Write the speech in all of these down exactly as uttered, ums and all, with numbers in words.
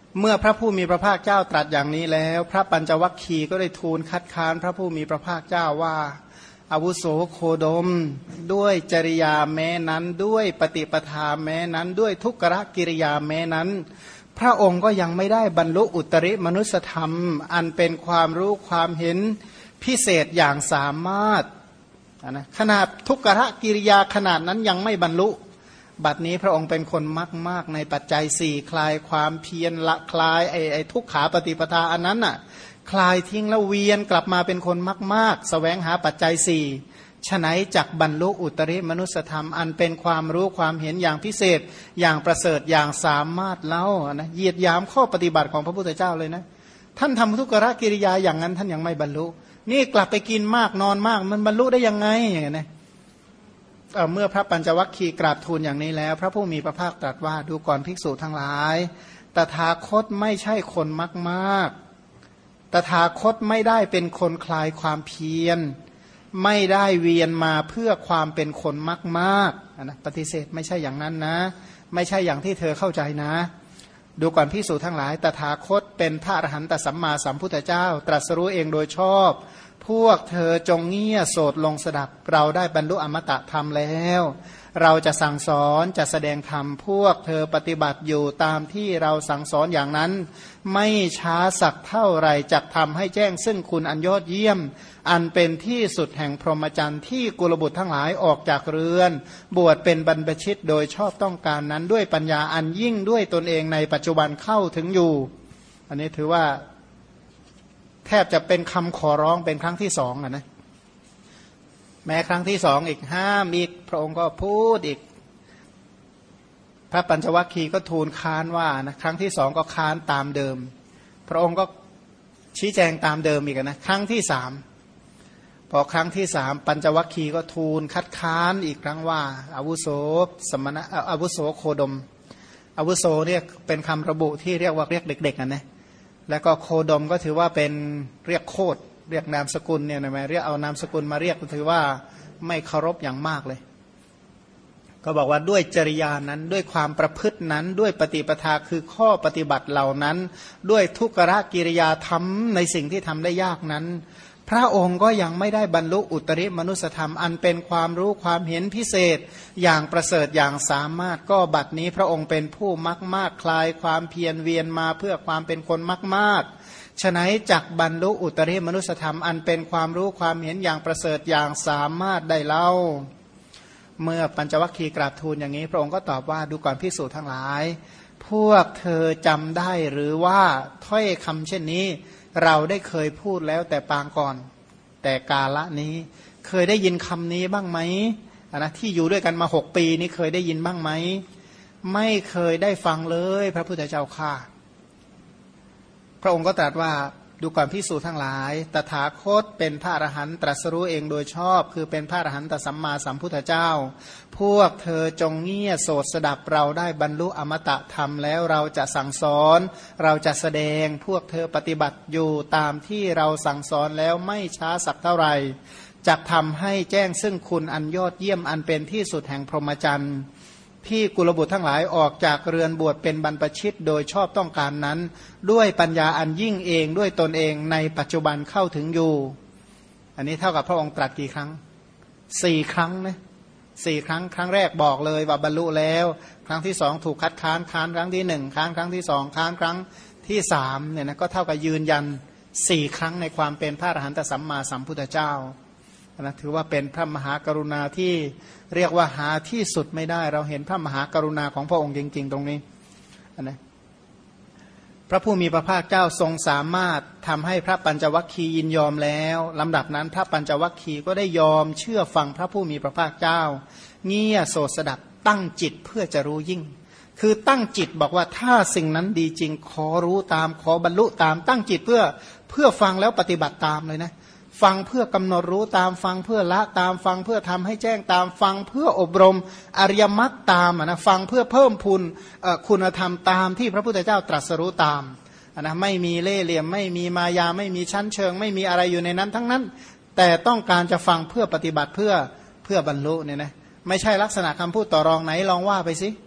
เมื่อพระผู้มีพระภาคเจ้าตรัสอย่างนี้แล้วพระปัญจวัคคีย์ก็ได้ทูลคัดค้านพระผู้มีพระภาคเจ้าว่าอาวุโสโคดมด้วยจริยาแม้นั้นด้วยปฏิปทาแม้นั้นด้วยทุกขกิริยาแม้นั้นพระองค์ก็ยังไม่ได้บรรลุอุตริมนุสธรรมอันเป็นความรู้ความเห็นพิเศษอย่างสามารถนะขนาดทุกขกิริยาขนาดนั้นยังไม่บรรลุบัดนี้พระองค์เป็นคนมากมากในปัจจัยสี่คลายความเพียรละคลายไอ้ไอ้ทุกขาปฏิปทาอันนั้นน่ะคลายทิ้งแล้วเวียนกลับมาเป็นคนมากมากแสวงหาปัจจัยสี่ฉะไหนจักบรรลุอุตริมนุสธรรมอันเป็นความรู้ความเห็นอย่างพิเศษอย่างประเสริฐอย่างสามารถเล่านะเหยียดหยามข้อปฏิบัติของพระพุทธเจ้าเลยนะท่านทำทุกขกิริยาอย่างนั้นท่านยังไม่บรรลุนี่กลับไปกินมากนอนมากมันบรรลุได้ยังไงอย่างนี้นะเมื่อพระปัญจวัคคีย์กราบทูลอย่างนี้แล้วพระผู้มีพระภาคตรัสว่าดูก่อนภิกษุทั้งหลายตถาคตไม่ใช่คนมากมากตถาคตไม่ได้เป็นคนคลายความเพียรไม่ได้เวียนมาเพื่อความเป็นคนมากมากนะปฏิเสธไม่ใช่อย่างนั้นนะไม่ใช่อย่างที่เธอเข้าใจนะดูก่อนภิกษุทั้งหลายตถาคตเป็นพระอรหันตสัมมาสัมพุทธเจ้าตรัสรู้เองโดยชอบพวกเธอจงเงี่ยโสดลงสดับเราได้บรรลุอมตะธรรมแล้วเราจะสั่งสอนจะแสดงธรรมพวกเธอปฏิบัติอยู่ตามที่เราสั่งสอนอย่างนั้นไม่ช้าสักเท่าไรจักทำให้แจ้งซึ่งคุณอันยอดเยี่ยมอันเป็นที่สุดแห่งพรหมจรรย์ที่กุลบุตรทั้งหลายออกจากเรือนบวชเป็นบรรพชิตโดยชอบต้องการนั้นด้วยปัญญาอันยิ่งด้วยตนเองในปัจจุบันเข้าถึงอยู่อันนี้ถือว่าแทบจะเป็นคำขอร้องเป็นครั้งที่สองนะแม้ครั้งที่สองอีกห้ามอีกพระองค์ก็พูดอีกพระปัญจวัคคีย์ก็ทูลค้านว่านะครั้งที่สองก็ค้านตามเดิมพระองค์ก็ชี้แจงตามเดิมอีกนะครั้งที่สามพอครั้งที่สามปัญจวัคคีย์ก็ทูลคัดค้านอีกครั้งว่าอาวุโสสมณะอาวุโสโคดมอาวุโสเนี่ยเป็นคำระบุที่เรียกว่าเรียกเด็กๆนะนะแล้วก็โคดมก็ถือว่าเป็นเรียกโคดเรียกนามสกุลเนี่ยนะเรียกเอานามสกุลมาเรียกก็ถือว่าไม่เคารพอย่างมากเลยก็บอกว่าด้วยจริยานั้นด้วยความประพฤตินั้นด้วยปฏิปทาคือข้อปฏิบัติเหล่านั้นด้วยทุกขกิริยาทำในสิ่งที่ทำได้ยากนั้นพระองค์ก็ยังไม่ได้บรรลุอุตริมนุสธรรมอันเป็นความรู้ความเห็นพิเศษอย่างประเสริฐอย่างสามารถก็บัดนี้พระองค์เป็นผู้มากมากคลายความเพียรเวียนมาเพื่อความเป็นคนมากมากฉะนั้นจักบรรลุอุตริมนุสธรรมอันเป็นความรู้ความเห็นอย่างประเสริฐอย่างสามารถได้เล่าเมื่อปัญจวัคคีย์กราบทูลอย่างนี้พระองค์ก็ตอบว่าดูก่อนภิกษุทั้งหลายพวกเธอจำได้หรือว่าถ้อยคำเช่นนี้เราได้เคยพูดแล้วแต่ปางก่อนแต่กาละนี้เคยได้ยินคำนี้บ้างไหมนะที่อยู่ด้วยกันมาหกปีนี้เคยได้ยินบ้างไหมไม่เคยได้ฟังเลยพระพุทธเจ้าข้าพระองค์ก็ตรัสว่าดูก่อนภิกษุทั้งหลายตถาคตเป็นพระอรหันต์ตรัสรู้เองโดยชอบคือเป็นพระอรหันตสัมมาสัมพุทธเจ้าพวกเธอจงเงี่ยโสดสดับเราได้บรรลุอมตะธรรมแล้วเราจะสั่งสอนเราจะแสดงพวกเธอปฏิบัติอยู่ตามที่เราสั่งสอนแล้วไม่ช้าสักเท่าไหร่จะทำให้แจ้งซึ่งคุณอันยอดเยี่ยมอันเป็นที่สุดแห่งพรหมจรรย์ที่กุลบุตรทั้งหลายออกจากเรือนบวชเป็นบรรพชิตโดยชอบต้องการนั้นด้วยปัญญาอันยิ่งเองด้วยตนเองในปัจจุบันเข้าถึงอยู่อันนี้เท่ากับพระองค์ตรัสกี่ครั้งสี่ครั้งนะสี่ครั้งครั้งแรกบอกเลยว่าบรรลุแล้วครั้งที่สองถูกคัดค้านค้านครั้งที่หนึ่งค้านครั้งที่สองค้านครั้งที่สามเนี่ยนะก็เท่ากับยืนยันสี่ครั้งในความเป็นพระอรหันตสัมมาสัมพุทธเจ้านะถือว่าเป็นพระมหากรุณาที่เรียกว่าหาที่สุดไม่ได้เราเห็นพระมหากรุณาของพระองค์จริงๆตรงนี้นะพระผู้มีพระภาคเจ้าทรงสามารถทำให้พระปัญจวัคคีย์ยินยอมแล้วลำดับนั้นพระปัญจวัคคีย์ก็ได้ยอมเชื่อฟังพระผู้มีพระภาคเจ้าเงี่ยโสดสดับตั้งจิตเพื่อจะรู้ยิ่งคือตั้งจิตบอกว่าถ้าสิ่งนั้นดีจริงขอรู้ตามขอบรรลุตามตั้งจิตเพื่อเพื่อฟังแล้วปฏิบัติตามเลยนะฟังเพื่อกำหนดรู้ตามฟังเพื่อละตามฟังเพื่อทำให้แจ้งตามฟังเพื่ออบรมอริยมรรคตามนะฟังเพื่อเพิ่มพูนคุณธรรมตามที่พระพุทธเจ้าตรัสรู้ตามนะไม่มีเล่ห์เหลี่ยมไม่มีมายาไม่มีชั้นเชิงไม่มีอะไรอยู่ในนั้นทั้งนั้นแต่ต้องการจะฟังเพื่อปฏิบัติเพื่อเพื่อบรรลุเนี่ยนะไม่ใช่ลักษณะคำพูดต่อรองไหนลองว่าไปสิ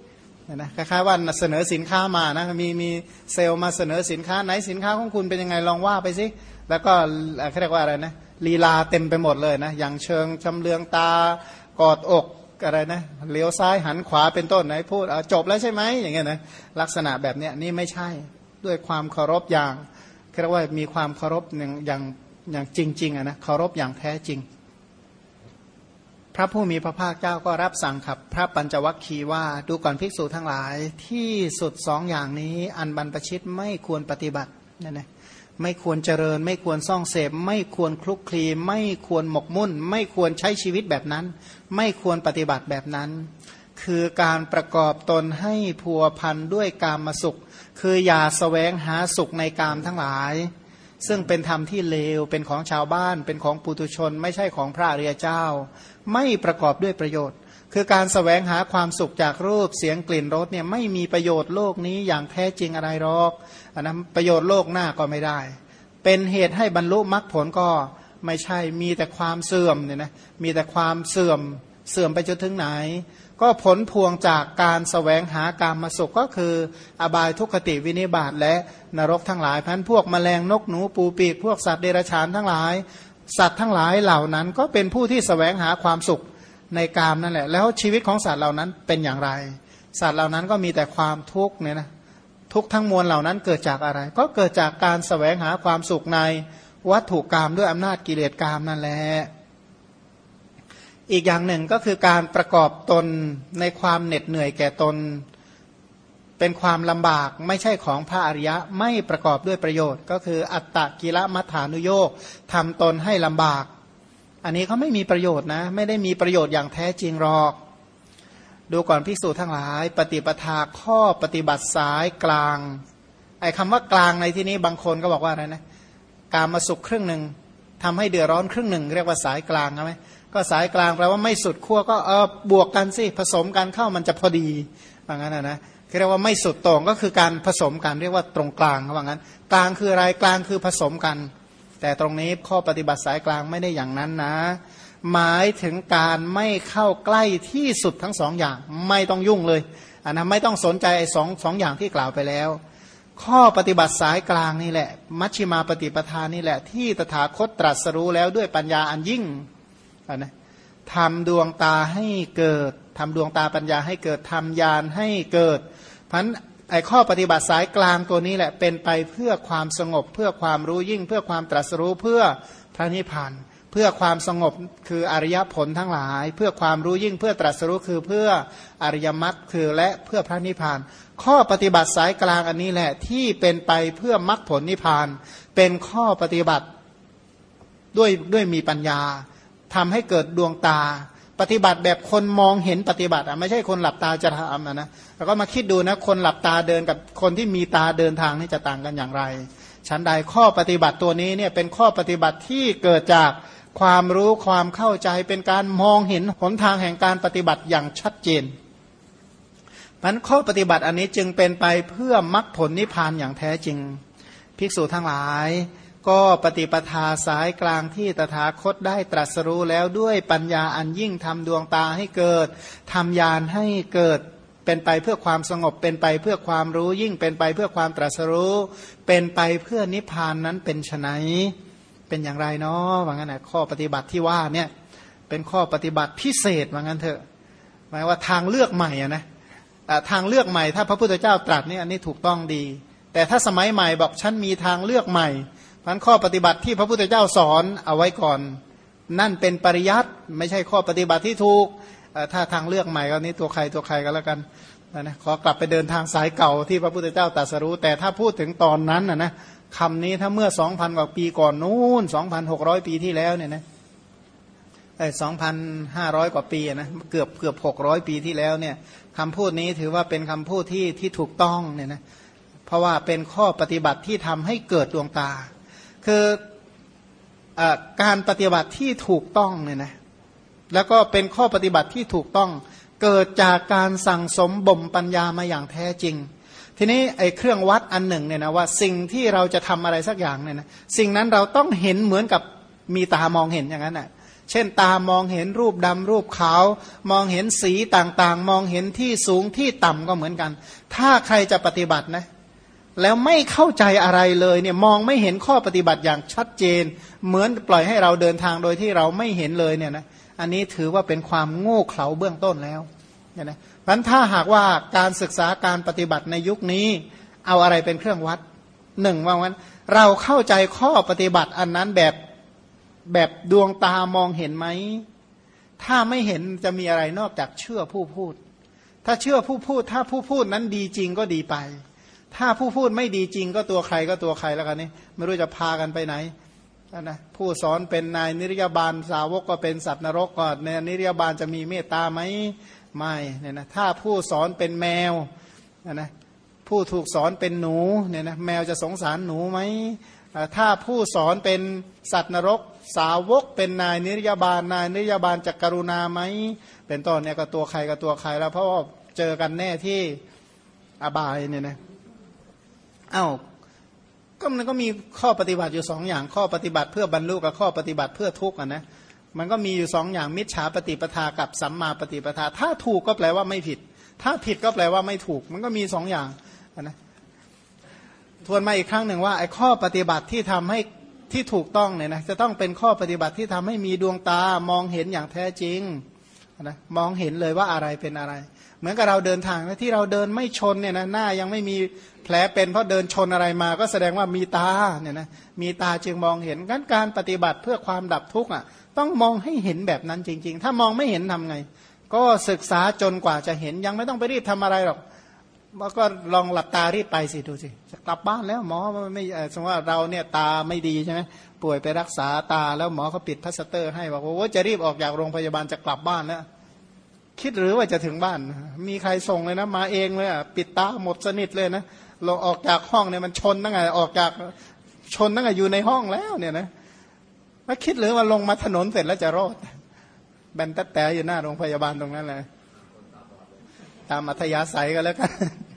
นะคล้ายๆว่าเสนอสินค้ามานะมีมีเซลล์มาเสนอสินค้าไหนสินค้าของคุณเป็นยังไงลองว่าไปสิแล้วก็เขาเรียกว่าอะไรนะลีลาเต็มไปหมดเลยนะอย่างเชิงชำเลืองตากอดอกอะไรนะเลี้ยวซ้ายหันขวาเป็นต้นไหนพูดจบแล้วใช่ไหมอย่างเงี้ยนะลักษณะแบบเนี้ยนี่ไม่ใช่ด้วยความเคารพอย่างเรียกว่ามีความเคารพอย่างอย่างอย่างจริงๆอ่ะนะเคารพอย่างแท้จริงพระผู้มีพระภาคเจ้าก็รับสั่งขับพระปัญจวัคคีย์ว่าดูก่อนภิกษุทั้งหลายที่สุดสองอย่างนี้อันบรรพชิตไม่ควรปฏิบัตินั่นนะไม่ควรเจริญไม่ควรซ่องเสพไม่ควรคลุกคลีไม่ควรหมกมุ่นไม่ควรใช้ชีวิตแบบนั้นไม่ควรปฏิบัติแบบนั้นคือการประกอบตนให้พัวพันด้วยกามสุขคืออย่าแสวงหาสุขในกามทั้งหลายซึ่งเป็นธรรมที่เลวเป็นของชาวบ้านเป็นของปุถุชนไม่ใช่ของพระอริยเจ้าไม่ประกอบด้วยประโยชน์คือการแสวงหาความสุขจากรูปเสียงกลิ่นรสเนี่ยไม่มีประโยชน์โลกนี้อย่างแท้จริงอะไรหรอกอันนั้นประโยชน์โลกหน้าก็ไม่ได้เป็นเหตุให้บรรลุมรรคผลก็ไม่ใช่มีแต่ความเสื่อมเนี่ยนะมีแต่ความเสื่อมเสื่อมไปจนถึงไหนก็ผลพวงจากการแสวงหากามสุขก็คืออบายทุกขติวินิบาตและนรกทั้งหลายพันพวกแมลงนกหนูปูปีกพวกสัตว์เดรัจฉานทั้งหลายสัตว์ทั้งหลายเหล่านั้นก็เป็นผู้ที่แสวงหาความสุขในกามนั่นแหละแล้วชีวิตของสัตว์เหล่านั้นเป็นอย่างไรสัตว์เหล่านั้นก็มีแต่ความทุกข์เนี่ยนะทุกทั้งมวลเหล่านั้นเกิดจากอะไรก็เกิดจากการแสวงหาความสุขในวัตถุกามด้วยอำนาจกิเลสกามนั่นแหละอีกอย่างหนึ่งก็คือการประกอบตนในความเหน็ดเหนื่อยแก่ตนเป็นความลำบากไม่ใช่ของพระอริยะไม่ประกอบด้วยประโยชน์ก็คืออัตตกิลมัฏฐานุโยคทำตนให้ลำบากอันนี้เขาไม่มีประโยชน์นะไม่ได้มีประโยชน์อย่างแท้จริงหรอกดูก่อนภิกษุทั้งหลายปฏิปทาข้อปฏิบัติสายกลางไอ้คำว่ากลางในที่นี้บางคนก็บอกว่าอะไรนะการมาสุขครึ่งหนึ่งทำให้เดือดร้อนครึ่งหนึ่งเรียกว่าสายกลางใช่ไหมก็สายกลางแปลว่าไม่สุดขั้วก็เออบวกกันสิผสมกันเข้ามันจะพอดีว่างั้นนะนะเรียกว่าไม่สุดตรงก็คือการผสมกันเรียกว่าตรงกลางว่างั้นกลางคืออะไรกลางคือผสมกันแต่ตรงนี้ข้อปฏิบัติสายกลางไม่ได้อย่างนั้นนะหมายถึงการไม่เข้าใกล้ที่สุดทั้งสองอย่างไม่ต้องยุ่งเลยอันนั้นไม่ต้องสนใจไอ้สองสองอย่างที่กล่าวไปแล้วข้อปฏิบัติสายกลางนี่แหละมัชฌิมาปฏิปทานี่แหละที่ตถาคตตรัสรู้แล้วด้วยปัญญาอันยิ่งนะทำดวงตาให้เกิดทำดวงตาปัญญาให้เกิดทำญาณให้เกิดเพราะฉะนั้นไอ้ข้อปฏิบัติสายกลางตัวนี้แหละเป็นไปเพื่อความสงบเพื่อความรู้ยิ่งเพื่อความตรัสรู้เพื่อพระนิพพานเพื่อความสงบคืออริยผลทั้งหลายเพื่อความรู้ยิ่งเพื่อตรัสรู้คือเพื่ออริยมรรคคือและเพื่อพระนิพพานข้อปฏิบัติสายกลางอันนี้แหละที่เป็นไปเพื่อมรรคผลนิพพานเป็นข้อปฏิบัติด้วยด้วยมีปัญญาทำให้เกิดดวงตาปฏิบัติแบบคนมองเห็นปฏิบัติอ่ะไม่ใช่คนหลับตาจะทำนะแล้วก็มาคิดดูนะคนหลับตาเดินกับคนที่มีตาเดินทางนี่จะต่างกันอย่างไรชั้นใดข้อปฏิบัติตัวนี้เนี่ยเป็นข้อปฏิบัติที่เกิดจากความรู้ความเข้าใจเป็นการมองเห็นหนทางแห่งการปฏิบัติอย่างชัดเจนมันข้อปฏิบัติอันนี้จึงเป็นไปเพื่อมรรคผลนิพพานอย่างแท้จริงภิกษุทั้งหลายก็ปฏิปทาสายกลางที่ตถาคตได้ตรัสรู้แล้วด้วยปัญญาอันยิ่งทำดวงตาให้เกิดทำญาณให้เกิดเป็นไปเพื่อความสงบเป็นไปเพื่อความรู้ยิ่งเป็นไปเพื่อความตรัสรู้เป็นไปเพื่อนิพพานนั้นเป็นไฉนเป็นอย่างไรเนาะว่างั้นนะข้อปฏิบัติที่ว่าเนี่ยเป็นข้อปฏิบัติพิเศษว่างั้นเถอะหมายว่าทางเลือกใหม่อะนะทางเลือกใหม่ถ้าพระพุทธเจ้าตรัสนี่อันนี้ถูกต้องดีแต่ถ้าสมัยใหม่บอกฉันมีทางเลือกใหม่พันข้อปฏิบัติที่พระพุทธเจ้าสอนเอาไว้ก่อนนั่นเป็นปริยัติไม่ใช่ข้อปฏิบัติที่ถูกถ้าทางเลือกใหม่ก็นี้ตัวใครตัวใครก็แล้วกันนะขอกลับไปเดินทางสายเก่าที่พระพุทธเจ้าตรัสรู้แต่ถ้าพูดถึงตอนนั้นนะนะคำนี้ถ้าเมื่อ สองพัน กว่าปีก่อนนู้น สองพันหกร้อย ปีที่แล้วเนี่ยนะไอ้ สองพันห้าร้อย กว่าปีนะเกือบเกือบหกร้อยปีที่แล้วเนี่ยคำพูดนี้ถือว่าเป็นคำพูดที่ที่ถูกต้องเนี่ยนะเพราะว่าเป็นข้อปฏิบัติที่ทำให้เกิดดวงตาคืออการปฏิบัติที่ถูกต้องเนี่ยนะแล้วก็เป็นข้อปฏิบัติที่ถูกต้องเกิดจากการสั่งสมบ่มปัญญามาอย่างแท้จริงทีนี้ไอ้เครื่องวัดอันหนึ่งเนี่ยนะว่าสิ่งที่เราจะทำอะไรสักอย่างเนี่ยนะสิ่งนั้นเราต้องเห็นเหมือนกับมีตามองเห็นอย่างนั้นน่ะเช่นตามองเห็นรูปดำรูปขาวมองเห็นสีต่างๆมองเห็นที่สูงที่ต่ำก็เหมือนกันถ้าใครจะปฏิบัตินะแล้วไม่เข้าใจอะไรเลยเนี่ยมองไม่เห็นข้อปฏิบัติอย่างชัดเจนเหมือนปล่อยให้เราเดินทางโดยที่เราไม่เห็นเลยเนี่ยนะอันนี้ถือว่าเป็นความโง่เขลาเบื้องต้นแล้วเนี่ยนะเพราะฉะนั้นถ้าหากว่าการศึกษาการปฏิบัติในยุคนี้เอาอะไรเป็นเครื่องวัดหนึ่งว่างั้นเราเข้าใจข้อปฏิบัติอันนั้นแบบแบบดวงตามองเห็นไหมถ้าไม่เห็นจะมีอะไรนอกจากเชื่อผู้พูดถ้าเชื่อผู้พูดถ้าผู้พูดนั้นดีจริงก็ดีไปถ้าผู้พูดไม่ดีจริงก็ตัวใครก็ตัวใครแล้วกันนี่ไม่รู้จะพากันไปไหนนะผู้สอนเป็นนายนิรยาบาลสาวกก็เป็นสัตว์นรกก็ในนิรยาบาลจะมีเมตตาไหมไม่เนี่ยนะถ้าผู้สอนเป็นแมวนะผู้ถูกสอนเป็นหนูเนี่ยนะแมวจะสงสารหนูไหมถ้าผู้สอนเป็นสัตว์นรกสาวกเป็นนายนิรยาบาลนายนิรยาบาลจะกรุณาไหมเป็นต้นเนี่ยก็ตัวใครก็ตัวใครแล้วเพราะว่าเจอกันแน่ที่อบายเนี่ยนะเอ้าก็มันก็มีข้อปฏิบัติอยู่สองอย่างข้อปฏิบัติเพื่อบรรลุกับข้อปฏิบัติเพื่อทุกข์อ่ะนะมันก็มีอยู่สองอย่างมิจฉาปฏิปทากับสัมมาปฏิปทาถ้าถูกก็แปลว่าไม่ผิดถ้าผิดก็แปลว่าไม่ถูกมันก็มีสองอย่างนะทวนมาอีกครั้งหนึ่งว่าไอ้ข้อปฏิบัติที่ทำให้ที่ถูกต้องเนี่ยนะจะต้องเป็นข้อปฏิบัติที่ทำให้มีดวงตามองเห็นอย่างแท้จริงนะมองเห็นเลยว่าอะไรเป็นอะไรเหมือนกับเราเดินทางนะที่เราเดินไม่ชนเนี่ยนะหน้ายังไม่มีแผลเป็นเพราะเดินชนอะไรมาก็แสดงว่ามีตาเนี่ยนะมีตาจึงมองเห็นงั้นการปฏิบัติเพื่อความดับทุกข์อ่ะต้องมองให้เห็นแบบนั้นจริงๆถ้ามองไม่เห็นทำไงก็ศึกษาจนกว่าจะเห็นยังไม่ต้องไปรีบทำอะไรหรอกก็ลองหลับตารีบไปสิดูสิจะกลับบ้านแล้วหมอไม่สมมติว่าเราเนี่ยตาไม่ดีใช่ไหมป่วยไปรักษาตาแล้วหมอเขาปิดพลาสเตอร์ให้บอกว่าจะรีบออกจากโรงพยาบาลจะกลับบ้านแล้วคิดหรือว่าจะถึงบ้านมีใครส่งเลยนะมาเองเลยอ่ะปิดตาหมดสนิทเลยนะลงออกจากห้องเนี่ยมันชนตั้งไงออกจากชนตั้งไงอยู่ในห้องแล้วเนี่ยนะแล้วคิดหรือว่าลงมาถนนเสร็จแล้วจะรอดแบนแต่แต่อยู่หน้าโรงพยาบาลตรงนั้นเลยตามอัธยาศัยกันแล้วกัน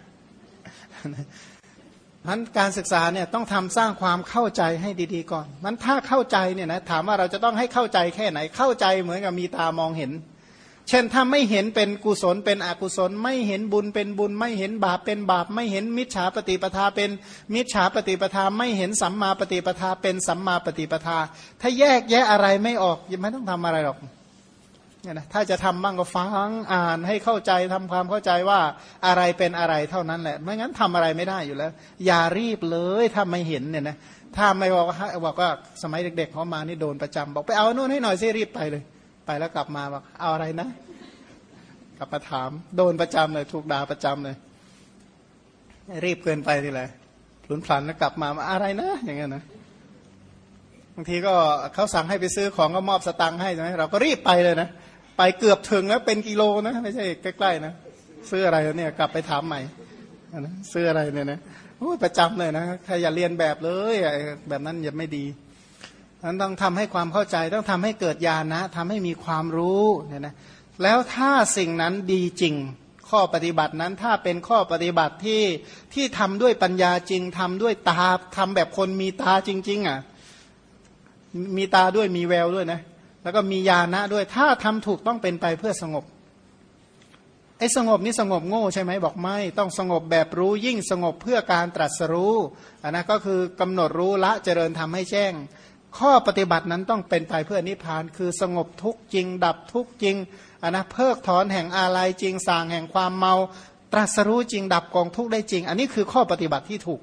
นั้นการศึกษาเนี่ยต้องทำสร้างความเข้าใจให้ดีๆก่อนนั้นถ้าเข้าใจเนี่ยนะถามว่าเราจะต้องให้เข้าใจแค่ไหนเข้าใจเหมือนกับมีตามองเห็นเช่นถ้าไม่เห็นเป็นกุศลเป็นอกุศลไม่เห็นบุญเป็นบุญไม่เห็นบาปเป็นบาปไม่เห็นมิจฉาปฏิปทาเป็นมิจฉาปฏิปทาไม่เห็นสัมมาปฏิปทาเป็นสัมมาปฏิปทาถ้าแยกแยะอะไรไม่ออกยังไม่ต้องทำอะไรหรอกเนี่ยนะถ้าจะทำบ้างก็ฟังอ่านให้เข้าใจทำความเข้าใจว่าอะไรเป็นอะไรเท่านั้นแหละไม่งั้นทำอะไรไม่ได้อยู่แล้วอย่ารีบเลยถ้าไม่เห็นเนี่ยนะถ้าไม่บอกว่าบอกว่าสมัยเด็กๆเขามานี่โดนประจำบอกไปเอาโน่นให้หน่อยซิรีบไปเลยไปแล้วกลับมาบอกเอาอะไรนะกลับมาถามโดนประจำเลยถูกด่าประจำเลยรีบเกินไปทีไรหลุนพลันแล้วกลับมาอะไรนะอย่างเงี้ยนะบางทีก็เขาสั่งให้ไปซื้อของก็มอบสตังค์ให้ใช่ไหมเราก็รีบไปเลยนะไปเกือบถึงแล้วเป็นกิโลนะไม่ใช่ใกล้ๆนะซื้ออะไรเนี่ยกลับไปถามใหม่นะซื้ออะไรเนี่ยนะโอ้ประจำเลยนะใครอย่าเรียนแบบเลยแบบนั้นอย่าไม่ดีนั้นต้องทำให้ความเข้าใจต้องทำให้เกิดญาณะทำให้มีความรู้เนี่ยนะแล้วถ้าสิ่งนั้นดีจริงข้อปฏิบัตินั้นถ้าเป็นข้อปฏิบัติที่ที่ทำด้วยปัญญาจริงทำด้วยตาทำแบบคนมีตาจริงๆอ่ะมีตาด้วยมีแววด้วยนะแล้วก็มีญาณะด้วยถ้าทำถูกต้องเป็นไปเพื่อสงบไอ้สงบนี่สงบโง่ใช่ไหมบอกไม่ต้องสงบแบบรู้ยิ่งสงบเพื่อการตรัสรู้อันนั้นก็คือกำหนดรู้ละเจริญทำให้แจ้งข้อปฏิบัตินั้นต้องเป็นไปเพื่อนิพพานคือสงบทุกข์จริงดับทุกข์จริงอันนะเพิกถอนแห่งอาลัยจริงสางแห่งความเมาตรัสรู้จริงดับกองทุกข์ได้จริงอันนี้คือข้อปฏิบัติที่ถูก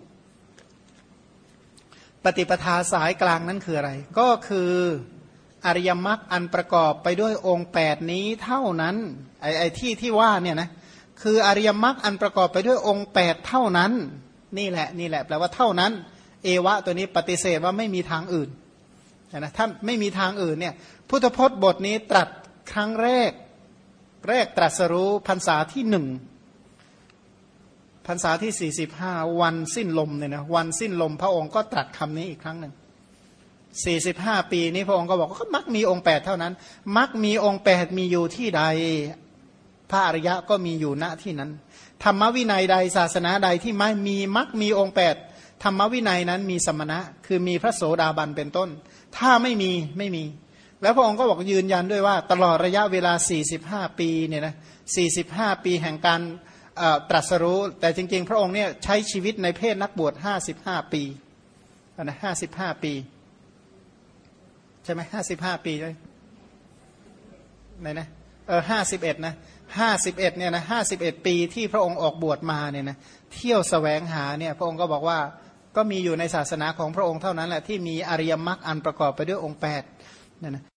ปฏิปทาสายกลางนั้นคืออะไรก็คืออริยมรรคอันประกอบไปด้วยองค์แปดนี้เท่านั้นไอ้ไอ้ที่ที่ว่าเนี่ยนะคืออริยมรรคอันประกอบไปด้วยองค์แปดเท่านั้นนี่แหละนี่แหละแปลว่าเท่านั้นเอวะตัวนี้ปฏิเสธว่าไม่มีทางอื่นนะถ้าไม่มีทางอื่นเนี่ยพุทธพจน์บทนี้ตรัสครั้งแรกแรกตรัสรู้พรรษาที่หนึ่งพรรษาที่สี่สิบห้าวันสิ้นลมเนี่ยนะวันสิ้นลมพระองค์ก็ตรัสคำนี้อีกครั้งหนึ่งสี่สิบห้าปีนี้พระองค์ก็บอกว่ามักมีองค์แปดเท่านั้นมักมีองค์แปดมีอยู่ที่ใดพระอริยะก็มีอยู่ณที่นั้นธรรมวินัยใดศาสนาใดที่ไม่มีมักมีองค์แปดธรรมวินัยนั้นมีสมณะคือมีพระโสดาบันเป็นต้นถ้าไม่มีไม่มีแล้วพระองค์ก็บอกยืนยันด้วยว่าตลอดระยะเวลาสี่สิบห้าปีเนี่ยนะสี่สิบห้าปีแห่งการตรัสรู้แต่จริงๆพระองค์เนี่ยใช้ชีวิตในเพศนักบวชห้าสิบห้าปีนะห้าสิบห้าปีใช่ไหมห้าสิบห้าปีใช่ไหมนะเออห้าสิบเอ็ดนะห้าสิบเอ็ดเนี่ยนะห้าสิบเอ็ดปีที่พระองค์ออกบวชมาเนี่ยนะเที่ยวแสวงหาเนี่ยพระองค์ก็บอกว่าก็มีอยู่ในศาสนาของพระองค์เท่านั้นแหละที่มีอริยมรรคอันประกอบไปด้วยองค์แปดเนี่ยนะ